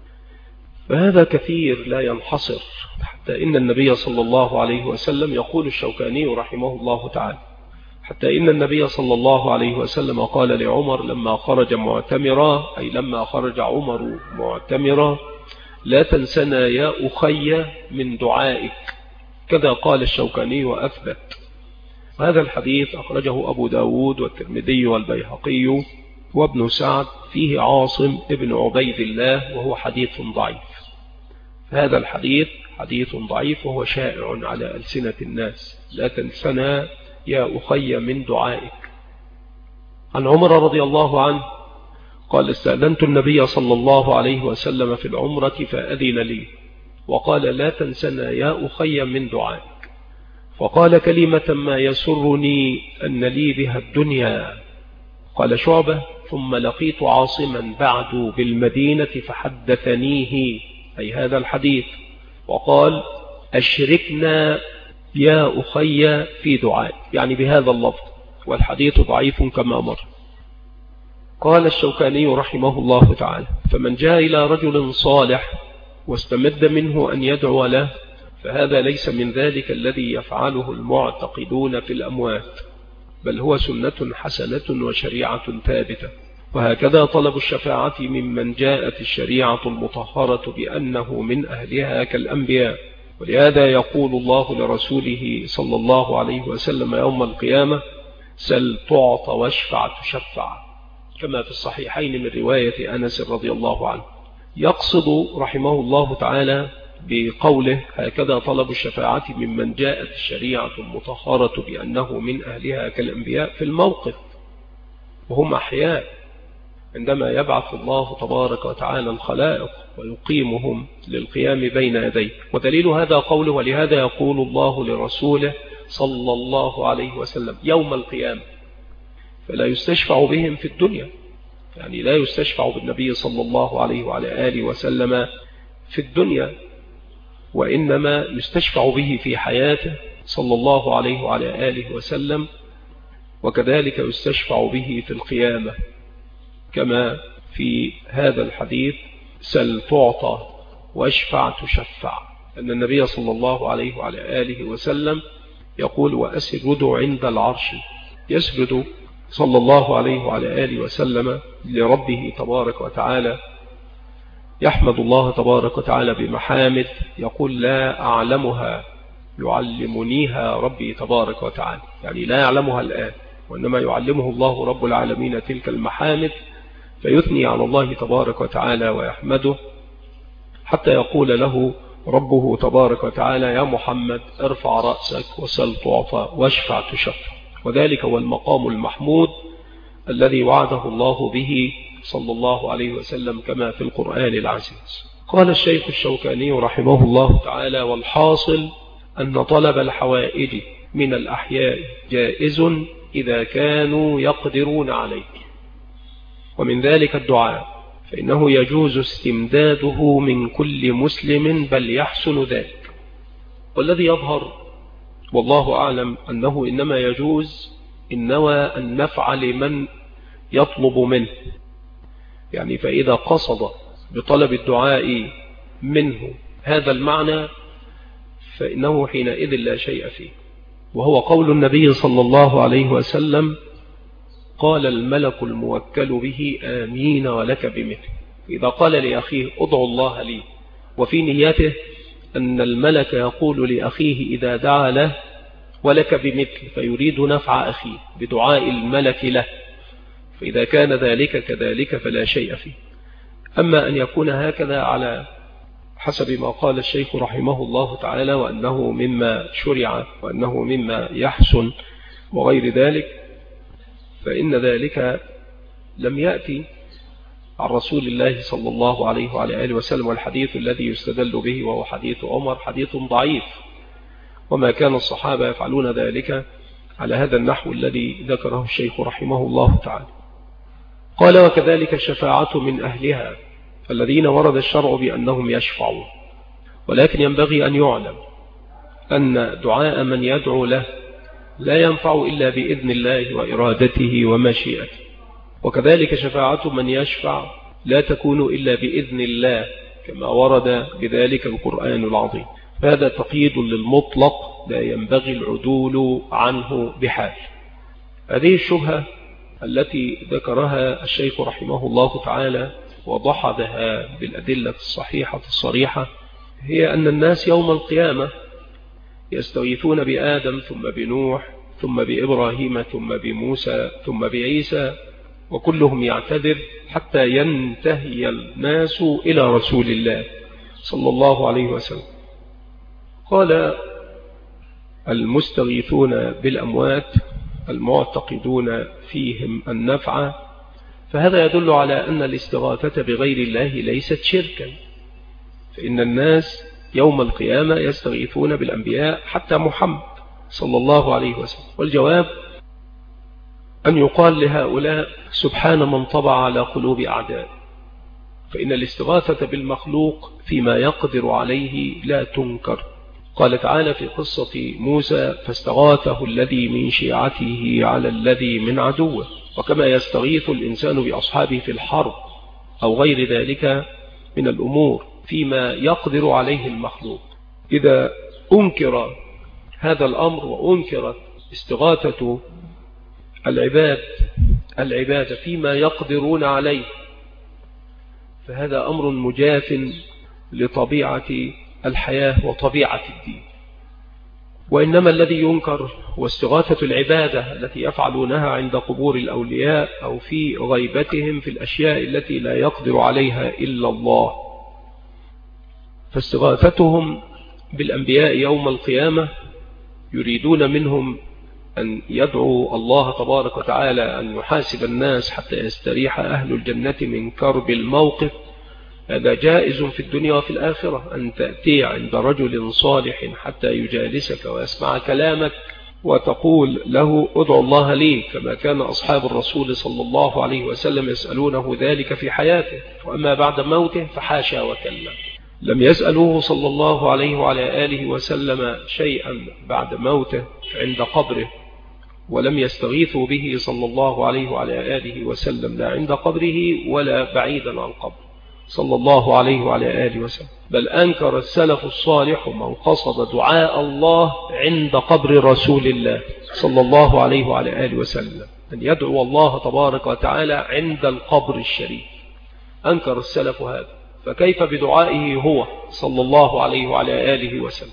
فهذا كثير لا ينحصر، حتى إن النبي صلى الله عليه وسلم يقول الشوكاني رحمه الله تعالى: حتى إن النبي صلى الله عليه وسلم قال لعمر لما خرج معتمرا، أي لما خرج عمر معتمرا: لا تنسنا يا أخي من دعائك. كذا قال الشوكاني وأثبت. هذا الحديث أخرجه أبو داود والترمذي والبيهقي وابن سعد، فيه عاصم ابن عبيد الله وهو حديث ضعيف. هذا الحديث حديث ضعيف وهو شائع على ألسنة الناس: لا تنسنا يا أخي من دعائك. عن عمر رضي الله عنه قال: استأذنت النبي صلى الله عليه وسلم في العمرة فأذن لي وقال: لا تنسنا يا أخي من دعائك. فقال كلمة ما يسرني أن لي بها الدنيا. قال شعبة: ثم لقيت عاصما بعد بالمدينة فحدثنيه، أي هذا الحديث، وقال: أشركنا يا أخي في دعائك، يعني بهذا اللفظ، والحديث ضعيف كما مر. قال الشوكاني رحمه الله تعالى: فمن جاء إلى رجل صالح واستمد منه أن يدعو له فهذا ليس من ذلك الذي يفعله المعتقدون في الأموات، بل هو سنة حسنة وشريعة ثابتة. وهكذا طلب الشفاعة ممن جاءت الشريعة المطهرة بأنه من أهلها كالأنبياء. ولهذا يقول الله لرسوله صلى الله عليه وسلم يوم القيامة: سل تعط واشفع تشفع. كما في الصحيحين من رواية أنس رضي الله عنه. يقصد رحمه الله تعالى بقوله هكذا طلب الشفاعة ممن جاءت الشريعة المطهرة بأنه من أهلها كالأنبياء في الموقف، وهم أحياء عندما يبعث الله تبارك وتعالى الخلائق ويقيمهم للقيام بين يديه. ودليل هذا قوله ولهذا يقول الله لرسوله صلى الله عليه وسلم يوم القيامة، فلا يستشفع بهم في الدنيا، يعني لا يستشفع بالنبي صلى الله عليه وعلى آله وسلم في الدنيا، وإنما يستشفع به في حياته صلى الله عليه وعلى آله وسلم، وكذلك يستشفع به في القيامة كما في هذا الحديث سل تعطى واشفع تشفع، أن النبي صلى الله عليه وعلى آله وسلم يقول وأسجد عند العرش، يسجد صلى الله عليه وعلى آله وسلم لربه تبارك وتعالى، يحمد الله تبارك وتعالى بمحامد يقول لا أعلمها يعلمنيها ربي تبارك وتعالى، يعني لا يعلمها الآن، وإنما يعلمه الله رب العالمين تلك المحامد، فيثني على الله تبارك وتعالى ويحمده حتى يقول له ربه تبارك وتعالى يا محمد ارفع رأسك وسل تعطى واشفع تشفع. وذلك هو المقام المحمود الذي وعده الله به صلى الله عليه وسلم كما في القرآن العزيز. قال الشيخ الشوكاني رحمه الله تعالى والحاصل أن طلب الحوائج من الأحياء جائز إذا كانوا يقدرون عليه، ومن ذلك الدعاء، فإنه يجوز استمداده من كل مسلم بل يحسن ذلك. والذي يظهر والله أعلم أنه إنما يجوز إن نوى النفع لمن يطلب منه، يعني فإذا قصد بطلب الدعاء منه هذا المعنى فإنه حينئذ لا شيء فيه. وهو قول النبي صلى الله عليه وسلم قال الملك الموكل به آمين ولك بمثل. إذا قال لأخيه ادعو الله لي، وفي نيته أن الملك يقول لأخيه إذا دعا له ولك بمثل، فيريد نفع أخيه بدعاء الملك له، فإذا كان ذلك كذلك فلا شيء فيه. أما أن يكون هكذا على حسب ما قال الشيخ رحمه الله تعالى وأنه مما شرع وأنه مما يحسن وغير ذلك، فإن ذلك لم يأتي عن رسول الله صلى الله عليه وعلى آله وسلم، والحديث الذي يستدل به وهو حديث عمر حديث ضعيف، وما كان الصحابة يفعلون ذلك على هذا النحو الذي ذكره الشيخ رحمه الله تعالى. قال وكذلك الشفاعة من أهلها الذين ورد الشرع بأنهم يشفعون، ولكن ينبغي أن يعلم أن دعاء من يدعو له لا ينفع إلا بإذن الله وإرادته ومشيئته، وكذلك شفاعة من يشفع لا تكون إلا بإذن الله كما ورد بذلك القرآن العظيم. هذا تقييد للمطلق لا ينبغي العدول عنه بحال. هذه الشبهة التي ذكرها الشيخ رحمه الله تعالى وضحدها بالأدلة الصحيحة الصريحة هي أن الناس يوم القيامة يستغيثون بآدم ثم بنوح ثم بإبراهيم ثم بموسى ثم بعيسى، وكلهم يعتذر حتى ينتهي الناس إلى رسول الله صلى الله عليه وسلم. قال المستغيثون بالأموات المعتقدون فيهم النفع، فهذا يدل على أن الاستغاثة بغير الله ليست شركا، فإن الناس يوم القيامة يستغيثون بالأنبياء حتى محمد صلى الله عليه وسلم. والجواب أن يقال لهؤلاء سبحان من طبع على قلوب أعداء، فإن الاستغاثة بالمخلوق فيما يقدر عليه لا تنكر. قال تعالى في قصة موسى فاستغاثه الذي من شيعته على الذي من عدوه، وكما يستغيث الإنسان بأصحابه في الحرب أو غير ذلك من الأمور فيما يقدر عليه المخلوق. إذا أنكر هذا الأمر وأنكرت استغاثة العباد فيما يقدرون عليه، فهذا أمر مجاف لطبيعة الحياة وطبيعة الدين. وإنما الذي ينكر هو استغاثة العبادة التي يفعلونها عند قبور الأولياء أو في غيبتهم في الأشياء التي لا يقدر عليها إلا الله. فاستغاثتهم بالأنبياء يوم القيامة يريدون منهم أن يدعوا الله تبارك وتعالى أن يحاسب الناس حتى يستريح أهل الجنة من كرب الموقف. هذا جائز في الدنيا وفي الآخرة، أن تأتي عند رجل صالح حتى يجالسك ويسمع كلامك وتقول له ادعو الله لي، كما كان أصحاب الرسول صلى الله عليه وسلم يسألونه ذلك في حياته، وأما بعد موته فحاشا وكلا. لم يسألوه صلى الله عليه وعلى آله وسلم شيئا بعد موته عند قبره، ولم يستغيثوا به صلى الله عليه وعلى آله وسلم لا عند قبره ولا بعيدا عن قبره صلى الله عليه وعلى آله وسلم. بل أنكر السلف الصالح من قصد دعاء الله عند قبر رسول الله صلى الله عليه وعلى آله وسلم، أن يدعو الله تبارك وتعالى عند القبر الشريف. أنكر السلف هذا، فكيف بدعائه هو صلى الله عليه وعلى آله وسلم؟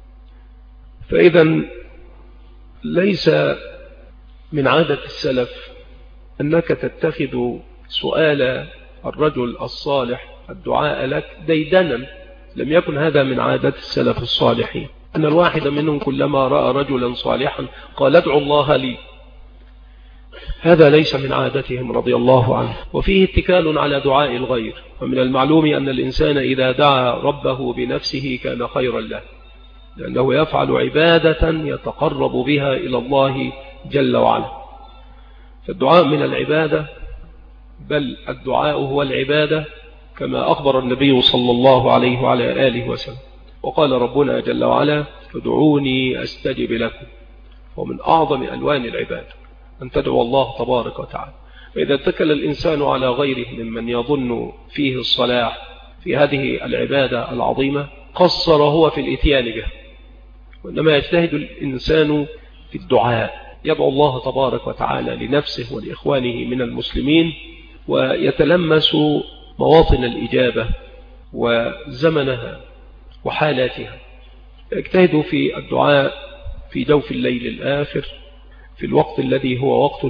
فإذا ليس من عادة السلف أنك تتخذ سؤال الرجل الصالح الدعاء لك ديدنا. لم يكن هذا من عادة السلف الصالحين، أن الواحد منهم كلما رأى رجلا صالحا قال ادعو الله لي. هذا ليس من عادتهم رضي الله عنه، وفيه اتكال على دعاء الغير. ومن المعلوم أن الإنسان إذا دعا ربه بنفسه كان خيرا له، لأنه يفعل عبادة يتقرب بها إلى الله جل وعلا. فالدعاء من العبادة، بل الدعاء هو العبادة، كما أخبر النبي صلى الله عليه وعلى آله وسلم. وقال ربنا جل وعلا ادعوني أستجب لكم. ومن أعظم ألوان العبادة أن تدعو الله تبارك وتعالى. فإذا اتكل الإنسان على غيره ممن يظن فيه الصلاح في هذه العبادة العظيمة قصر هو في الإتيان به، وإنما يجتهد الإنسان في الدعاء، يدعو الله تبارك وتعالى لنفسه ولإخوانه من المسلمين، ويتلمس مواطن الإجابة وزمنها وحالاتها. يجتهد في الدعاء في جوف الليل الآخر، في الوقت الذي هو وقت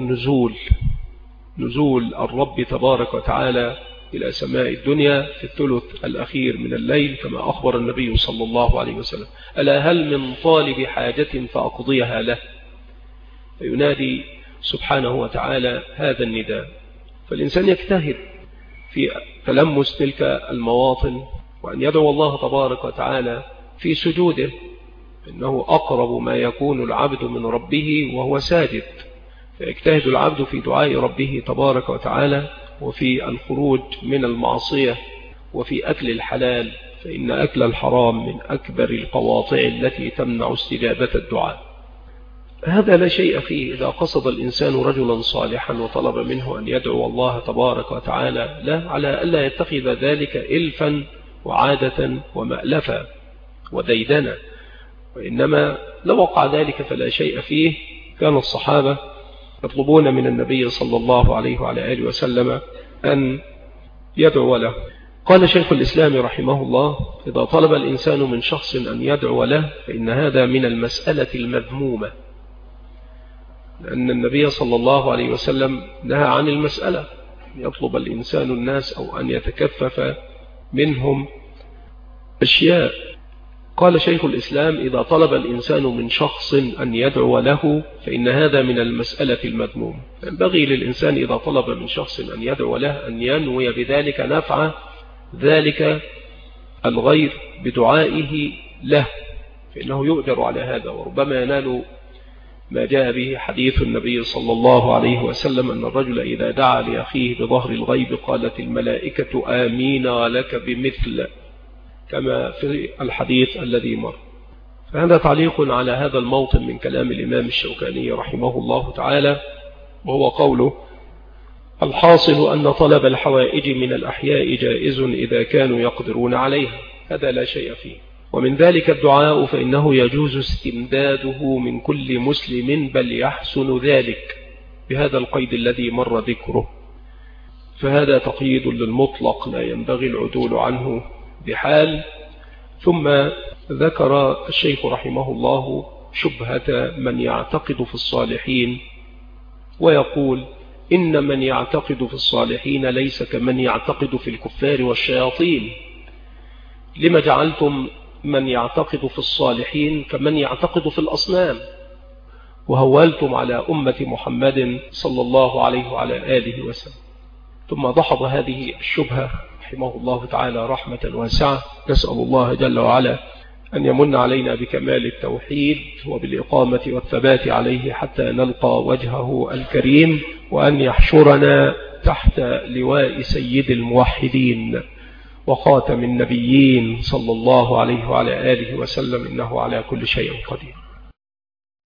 نزول الرب تبارك وتعالى إلى سماء الدنيا في الثلث الأخير من الليل، كما أخبر النبي صلى الله عليه وسلم ألا هل من طالب حاجة فأقضيها له؟ فينادي سبحانه وتعالى هذا النداء. فالإنسان يجتهد في تلمس تلك المواطن، وأن يدعو الله تبارك وتعالى في سجوده، إنه أقرب ما يكون العبد من ربه وهو ساجد. فيجتهد العبد في دعاء ربه تبارك وتعالى، وفي الخروج من المعصية، وفي أكل الحلال، فإن أكل الحرام من أكبر القواطع التي تمنع استجابة الدعاء. هذا لا شيء فيه إذا قصد الإنسان رجلا صالحا وطلب منه أن يدعو الله تبارك وتعالى لا، على ألا يتخذ ذلك إلفا وعادة ومألفا وديدنا، وإنما لو وقع ذلك فلا شيء فيه. كان الصحابة يطلبون من النبي صلى الله عليه وعلى آله وسلم أن يدعو له. قال شيخ الإسلام رحمه الله إذا طلب الإنسان من شخص أن يدعو له فإن هذا من المسألة المذمومة، لأن النبي صلى الله عليه وسلم نهى عن المسألة، يطلب الإنسان الناس أو أن يتكفف منهم أشياء. قال شيخ الإسلام إذا طلب الإنسان من شخص أن يدعو له فإن هذا من المسألة المذمومة. ينبغي للإنسان إذا طلب من شخص أن يدعو له أن ينوي بذلك نفع ذلك الغير بدعائه له، فإنه يؤجر على هذا، وربما ينال ما جاء به حديث النبي صلى الله عليه وسلم أن الرجل إذا دعا لأخيه بظهر الغيب قالت الملائكة آمين ولك بمثل، كما في الحديث الذي مر. فهذا تعليق على هذا الموطن من كلام الإمام الشوكاني رحمه الله تعالى، وهو قوله الحاصل أن طلب الحوائج من الأحياء جائز إذا كانوا يقدرون عليها، هذا لا شيء فيه. ومن ذلك الدعاء فإنه يجوز استمداده من كل مسلم، بل يحسن ذلك بهذا القيد الذي مر ذكره. فهذا تقييد للمطلق لا ينبغي العدول عنه بحال. ثم ذكر الشيخ رحمه الله شبهة من يعتقد في الصالحين ويقول إن من يعتقد في الصالحين ليس كمن يعتقد في الكفار والشياطين. لما جعلتم من يعتقد في الصالحين كمن يعتقد في الأصنام، وهولتم على أمة محمد صلى الله عليه وعلى آله وسلم. ثم دحض هذه الشبهة رحمه الله تعالى رحمة واسعة. نسأل الله جل وعلا أن يمن علينا بكمال التوحيد وبالإقامة والثبات عليه حتى نلقى وجهه الكريم، وأن يحشرنا تحت لواء سيد الموحدين وخاتم النبيين صلى الله عليه وعلى آله وسلم، إنه على كل شيء قدير.